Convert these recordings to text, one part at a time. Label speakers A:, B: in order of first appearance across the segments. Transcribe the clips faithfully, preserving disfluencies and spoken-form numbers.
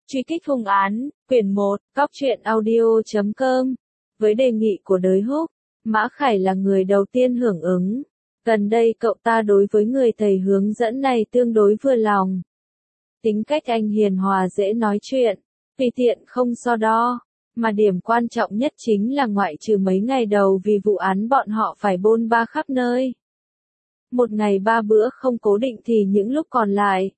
A: Truy kích hung án, quyển một, Cóc truyện audio chấm com. Với đề nghị của Đới Húc, Mã Khải là người đầu tiên hưởng ứng. Gần đây cậu ta đối với người thầy hướng dẫn này tương đối vừa lòng. Tính cách anh hiền hòa dễ nói chuyện, tùy tiện không so đo. Mà điểm quan trọng nhất chính là ngoại trừ mấy ngày đầu vì vụ án bọn họ phải bôn ba khắp nơi. Một ngày ba bữa không cố định thì những lúc còn lại.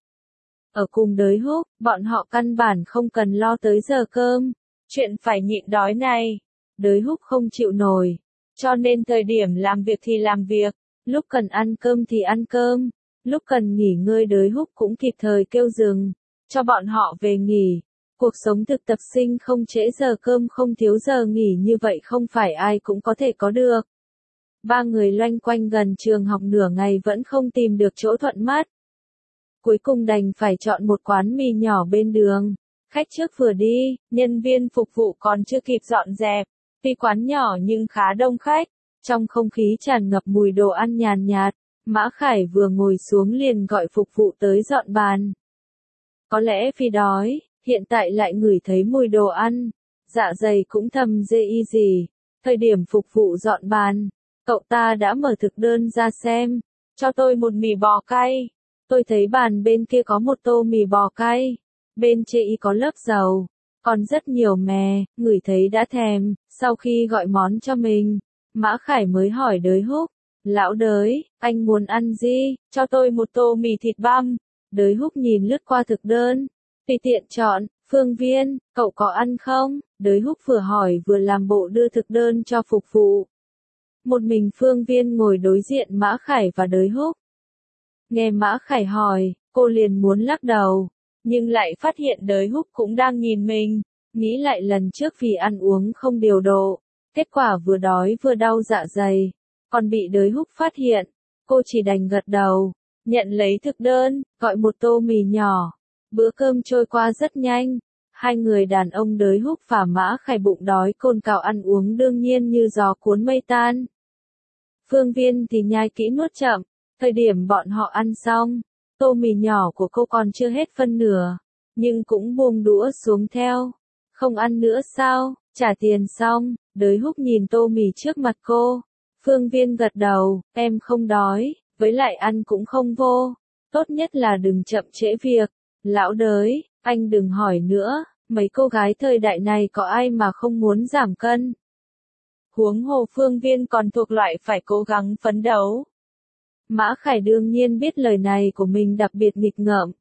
A: Ở cùng Đới Húc, bọn họ căn bản không cần lo tới giờ cơm. Chuyện phải nhịn đói này, Đới Húc không chịu nổi. Cho nên thời điểm làm việc thì làm việc, lúc cần ăn cơm thì ăn cơm, lúc cần nghỉ ngơi Đới Húc cũng kịp thời kêu dừng, cho bọn họ về nghỉ. Cuộc sống thực tập sinh không trễ giờ cơm không thiếu giờ nghỉ như vậy không phải ai cũng có thể có được. Ba người loanh quanh gần trường học nửa ngày vẫn không tìm được chỗ thuận mắt. Cuối cùng đành phải chọn một quán mì nhỏ bên đường. Khách trước vừa đi, nhân viên phục vụ còn chưa kịp dọn dẹp. Tuy quán nhỏ nhưng khá đông khách. Trong không khí tràn ngập mùi đồ ăn nhàn nhạt, Mã Khải vừa ngồi xuống liền gọi phục vụ tới dọn bàn. Có lẽ vì đói, hiện tại lại ngửi thấy mùi đồ ăn. Dạ dày cũng thầm dê y gì. Thời điểm phục vụ dọn bàn, cậu ta đã mở thực đơn ra xem. Cho tôi một mì bò cay. Tôi thấy bàn bên kia có một tô mì bò cay, bên trên y có lớp dầu, còn rất nhiều mè, ngửi thấy đã thèm. Sau khi gọi món cho mình, Mã Khải mới hỏi Đới Húc, lão Đới, anh muốn ăn gì, cho tôi một tô mì thịt băm. Đới Húc nhìn lướt qua thực đơn, tùy tiện chọn. Phương Viên, cậu có ăn không? Đới Húc vừa hỏi vừa làm bộ đưa thực đơn cho phục vụ. Một mình Phương Viên ngồi đối diện Mã Khải và Đới Húc. Nghe Mã Khải hỏi, cô liền muốn lắc đầu, nhưng lại phát hiện Đới Húc cũng đang nhìn mình, nghĩ lại lần trước vì ăn uống không điều độ, kết quả vừa đói vừa đau dạ dày, còn bị Đới Húc phát hiện, cô chỉ đành gật đầu, nhận lấy thực đơn, gọi một tô mì nhỏ. Bữa cơm trôi qua rất nhanh, hai người đàn ông Đới Húc và Mã Khải bụng đói cồn cào ăn uống đương nhiên như gió cuốn mây tan. Phương Viên thì nhai kỹ nuốt chậm. Thời điểm bọn họ ăn xong, tô mì nhỏ của cô còn chưa hết phân nửa, nhưng cũng buông đũa xuống theo. Không ăn nữa sao, trả tiền xong, Đới Húc nhìn tô mì trước mặt cô. Phương Viên gật đầu, em không đói, với lại ăn cũng không vô. Tốt nhất là đừng chậm trễ việc. Lão Đới, anh đừng hỏi nữa, mấy cô gái thời đại này có ai mà không muốn giảm cân. Huống hồ Phương Viên còn thuộc loại phải cố gắng phấn đấu. Mã Khải đương nhiên biết lời này của mình đặc biệt nghịch ngợm.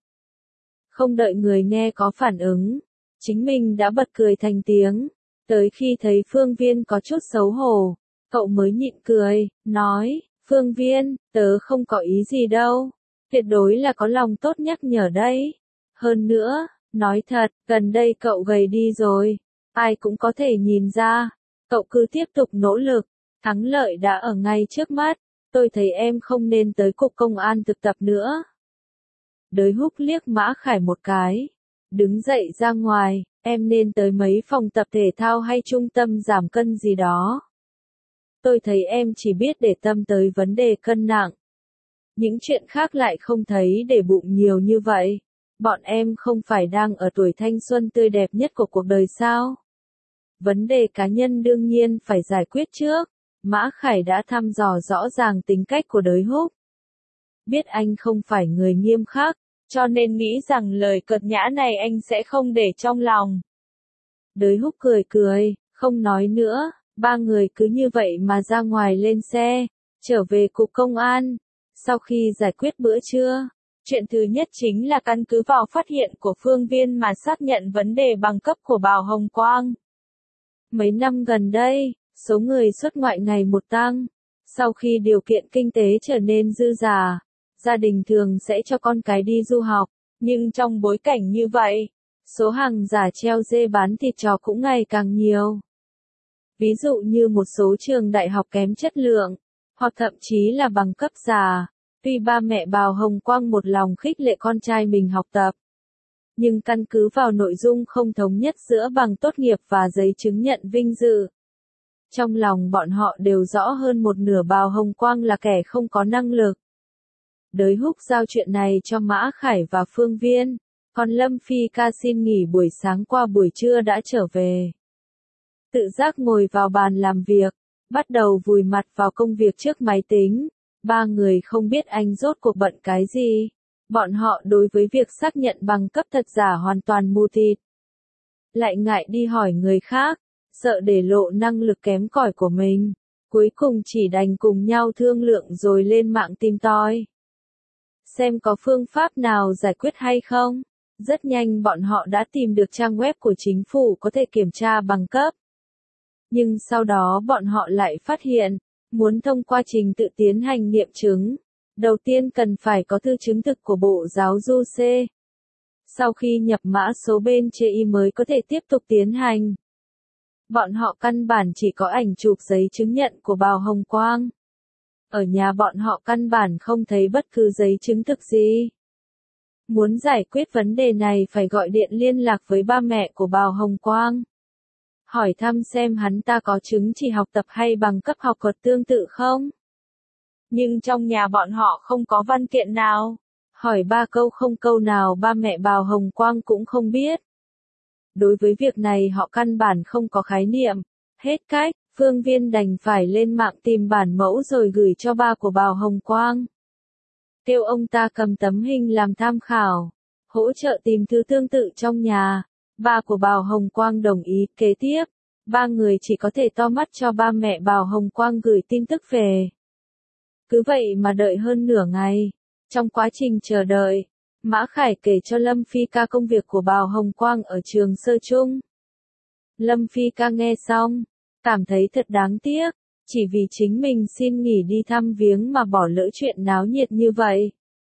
A: Không đợi người nghe có phản ứng, chính mình đã bật cười thành tiếng. Tới khi thấy Phương Viên có chút xấu hổ, cậu mới nhịn cười, nói, Phương Viên, tớ không có ý gì đâu. Tuyệt đối là có lòng tốt nhắc nhở đấy. Hơn nữa, nói thật, gần đây cậu gầy đi rồi. Ai cũng có thể nhìn ra. Cậu cứ tiếp tục nỗ lực. Thắng lợi đã ở ngay trước mắt. Tôi thấy em không nên tới cục công an thực tập nữa. Đới Húc liếc Mã Khải một cái. Đứng dậy ra ngoài, em nên tới mấy phòng tập thể thao hay trung tâm giảm cân gì đó. Tôi thấy em chỉ biết để tâm tới vấn đề cân nặng. Những chuyện khác lại không thấy để bụng nhiều như vậy. Bọn em không phải đang ở tuổi thanh xuân tươi đẹp nhất của cuộc đời sao? Vấn đề cá nhân đương nhiên phải giải quyết trước. Mã Khải đã thăm dò rõ ràng tính cách của Đới Húc. Biết anh không phải người nghiêm khắc, cho nên nghĩ rằng lời cợt nhã này anh sẽ không để trong lòng. Đới Húc cười cười, không nói nữa, ba người cứ như vậy mà ra ngoài lên xe, trở về cục công an. Sau khi giải quyết bữa trưa, chuyện thứ nhất chính là căn cứ vào phát hiện của Phương Viên mà xác nhận vấn đề bằng cấp của Bào Hồng Quang. Mấy năm gần đây, số người xuất ngoại ngày một tăng. Sau khi điều kiện kinh tế trở nên dư dả, gia đình thường sẽ cho con cái đi du học, nhưng trong bối cảnh như vậy, số hàng giả treo dê bán thịt chó cũng ngày càng nhiều. Ví dụ như một số trường đại học kém chất lượng, hoặc thậm chí là bằng cấp giả. Tuy ba mẹ Bào Hồng Quang một lòng khích lệ con trai mình học tập, nhưng căn cứ vào nội dung không thống nhất giữa bằng tốt nghiệp và giấy chứng nhận vinh dự. Trong lòng bọn họ đều rõ hơn một nửa Bào Hồng Quang là kẻ không có năng lực. Đới Húc giao chuyện này cho Mã Khải và Phương Viên. Còn Lâm Phi ca xin nghỉ buổi sáng qua buổi trưa đã trở về. Tự giác ngồi vào bàn làm việc, bắt đầu vùi mặt vào công việc trước máy tính. Ba người không biết anh rốt cuộc bận cái gì. Bọn họ đối với việc xác nhận bằng cấp thật giả hoàn toàn mù tịt. Lại ngại đi hỏi người khác, sợ để lộ năng lực kém cỏi của mình. Cuối cùng chỉ đành cùng nhau thương lượng rồi lên mạng tìm tòi. Xem có phương pháp nào giải quyết hay không. Rất nhanh bọn họ đã tìm được trang web của chính phủ có thể kiểm tra bằng cấp. Nhưng sau đó bọn họ lại phát hiện, muốn thông qua trình tự tiến hành nghiệm chứng, đầu tiên cần phải có thư chứng thực của Bộ Giáo dục C. Sau khi nhập mã số bên chê i mới có thể tiếp tục tiến hành. Bọn họ căn bản chỉ có ảnh chụp giấy chứng nhận của Bào Hồng Quang. Ở nhà bọn họ căn bản không thấy bất cứ giấy chứng thực gì. Muốn giải quyết vấn đề này phải gọi điện liên lạc với ba mẹ của Bào Hồng Quang. Hỏi thăm xem hắn ta có chứng chỉ học tập hay bằng cấp học thuật tương tự không. Nhưng trong nhà bọn họ không có văn kiện nào. Hỏi ba câu không câu nào ba mẹ Bào Hồng Quang cũng không biết. Đối với việc này họ căn bản không có khái niệm. Hết cách, Phương Viên đành phải lên mạng tìm bản mẫu rồi gửi cho ba của Bào Hồng Quang. Kêu ông ta cầm tấm hình làm tham khảo, hỗ trợ tìm thứ tương tự trong nhà. Ba của Bào Hồng Quang đồng ý. Kế tiếp, ba người chỉ có thể to mắt cho ba mẹ Bào Hồng Quang gửi tin tức về. Cứ vậy mà đợi hơn nửa ngày. Trong quá trình chờ đợi, Mã Khải kể cho Lâm Phi ca công việc của Bào Hồng Quang ở trường sơ trung. Lâm Phi ca nghe xong, cảm thấy thật đáng tiếc, chỉ vì chính mình xin nghỉ đi thăm viếng mà bỏ lỡ chuyện náo nhiệt như vậy.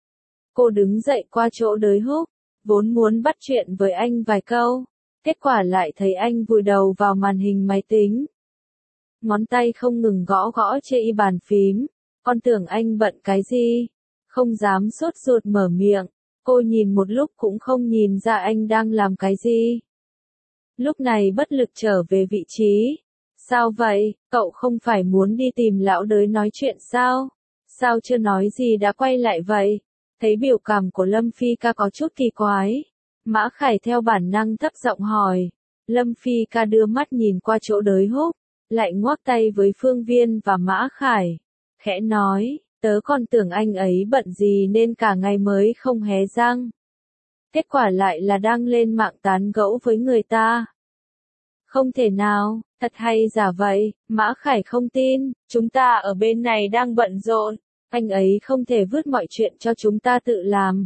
A: Cô đứng dậy qua chỗ Đới Húc, vốn muốn bắt chuyện với anh vài câu, kết quả lại thấy anh vùi đầu vào màn hình máy tính. Ngón tay không ngừng gõ gõ trên bàn phím, con tưởng anh bận cái gì, không dám sốt ruột mở miệng, cô nhìn một lúc cũng không nhìn ra anh đang làm cái gì. Lúc này bất lực trở về vị trí. Sao vậy, cậu không phải muốn đi tìm lão Đới nói chuyện sao? Sao chưa nói gì đã quay lại vậy? Thấy biểu cảm của Lâm Phi ca có chút kỳ quái. Mã Khải theo bản năng thấp giọng hỏi. Lâm Phi ca đưa mắt nhìn qua chỗ Đới Húc, lại ngoắc tay với Phương Viên và Mã Khải. Khẽ nói, tớ còn tưởng anh ấy bận gì nên cả ngày mới không hé răng. Kết quả lại là đang lên mạng tán gẫu với người ta. Không thể nào, thật hay giả vậy, Mã Khải không tin, chúng ta ở bên này đang bận rộn, anh ấy không thể vứt mọi chuyện cho chúng ta tự làm.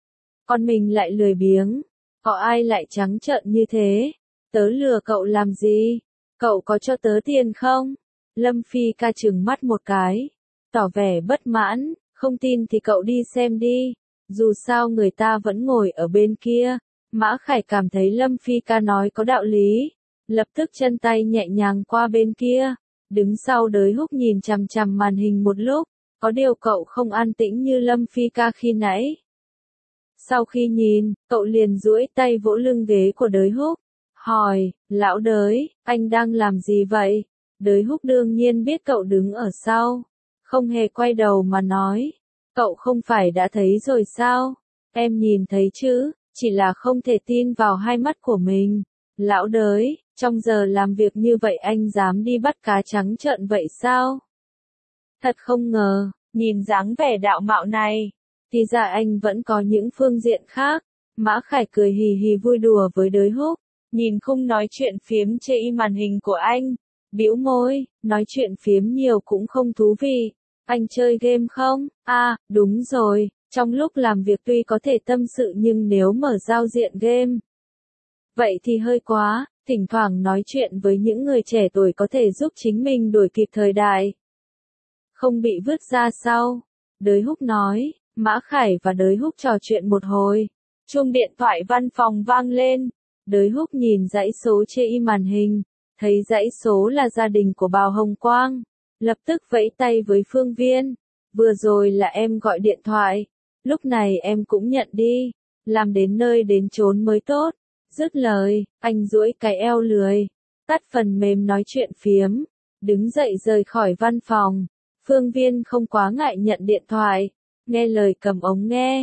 A: Còn mình lại lười biếng, có ai lại trắng trợn như thế? Tớ lừa cậu làm gì? Cậu có cho tớ tiền không? Lâm Phi ca trừng mắt một cái, tỏ vẻ bất mãn, không tin thì cậu đi xem đi, dù sao người ta vẫn ngồi ở bên kia. Mã Khải cảm thấy Lâm Phi ca nói có đạo lý. Lập tức chân tay nhẹ nhàng qua bên kia, đứng sau Đới Húc nhìn chằm chằm màn hình một lúc, có điều cậu không an tĩnh như Lâm Phi ca khi nãy. Sau khi nhìn, cậu liền duỗi tay vỗ lưng ghế của Đới Húc, hỏi, lão Đới, anh đang làm gì vậy? Đới Húc đương nhiên biết cậu đứng ở sau, không hề quay đầu mà nói, cậu không phải đã thấy rồi sao? Em nhìn thấy chứ, chỉ là không thể tin vào hai mắt của mình. Lão Đới, trong giờ làm việc như vậy anh dám đi bắt cá trắng trợn vậy sao? Thật không ngờ, nhìn dáng vẻ đạo mạo này, thì ra anh vẫn có những phương diện khác. Mã Khải cười hì hì vui đùa với Đới Húc, nhìn không nói chuyện phiếm trên màn hình của anh, bĩu môi, nói chuyện phiếm nhiều cũng không thú vị. Anh chơi game không? À, đúng rồi, trong lúc làm việc tuy có thể tâm sự nhưng nếu mở giao diện game, vậy thì hơi quá, thỉnh thoảng nói chuyện với những người trẻ tuổi có thể giúp chính mình đuổi kịp thời đại. Không bị vứt ra sau. Đới Húc nói, Mã Khải và Đới Húc trò chuyện một hồi. Chuông điện thoại văn phòng vang lên. Đới Húc nhìn dãy số trên màn hình, thấy dãy số là gia đình của Bào Hồng Quang. Lập tức vẫy tay với Phương Viên. Vừa rồi là em gọi điện thoại. Lúc này em cũng nhận đi. Làm đến nơi đến chốn mới tốt. Dứt lời, anh duỗi cái eo lười, tắt phần mềm nói chuyện phiếm, đứng dậy rời khỏi văn phòng. Phương Viên không quá ngại nhận điện thoại, nghe lời cầm ống nghe,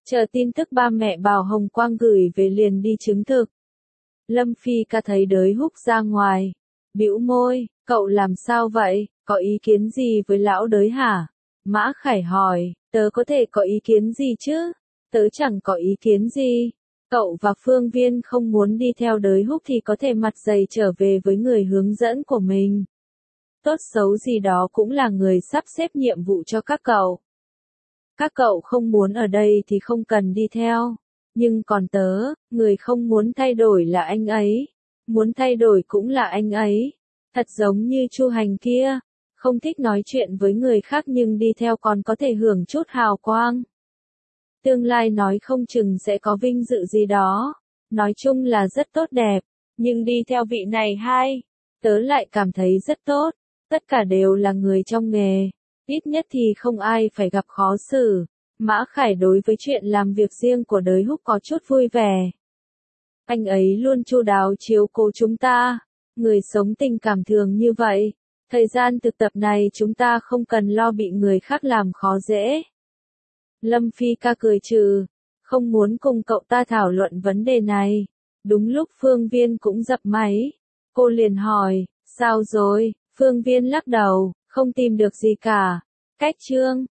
A: chờ tin tức ba mẹ Bảo Hồng Quang gửi về liền đi chứng thực. Lâm Phi Ca thấy Đới Húc ra ngoài, bĩu môi, cậu làm sao vậy, có ý kiến gì với lão Đới hả? Mã Khải hỏi, tớ có thể có ý kiến gì chứ? Tớ chẳng có ý kiến gì. Cậu và Phương Viên không muốn đi theo Đới Húc thì có thể mặt dày trở về với người hướng dẫn của mình. Tốt xấu gì đó cũng là người sắp xếp nhiệm vụ cho các cậu. Các cậu không muốn ở đây thì không cần đi theo. Nhưng còn tớ, người không muốn thay đổi là anh ấy. Muốn thay đổi cũng là anh ấy. Thật giống như Chu Hành kia. Không thích nói chuyện với người khác nhưng đi theo còn có thể hưởng chút hào quang. Tương lai nói không chừng sẽ có vinh dự gì đó. Nói chung là rất tốt đẹp. Nhưng đi theo vị này hai, tớ lại cảm thấy rất tốt. Tất cả đều là người trong nghề. Ít nhất thì không ai phải gặp khó xử. Mã Khải đối với chuyện làm việc riêng của Đới Húc có chút vui vẻ. Anh ấy luôn chu đáo chiếu cố chúng ta. Người sống tình cảm thường như vậy. Thời gian thực tập này chúng ta không cần lo bị người khác làm khó dễ. Lâm Phi Ca cười trừ. Không muốn cùng cậu ta thảo luận vấn đề này. Đúng lúc Phương Viên cũng dập máy. Cô liền hỏi, sao rồi? Phương Viên lắc đầu, không tìm được gì cả. Cách chương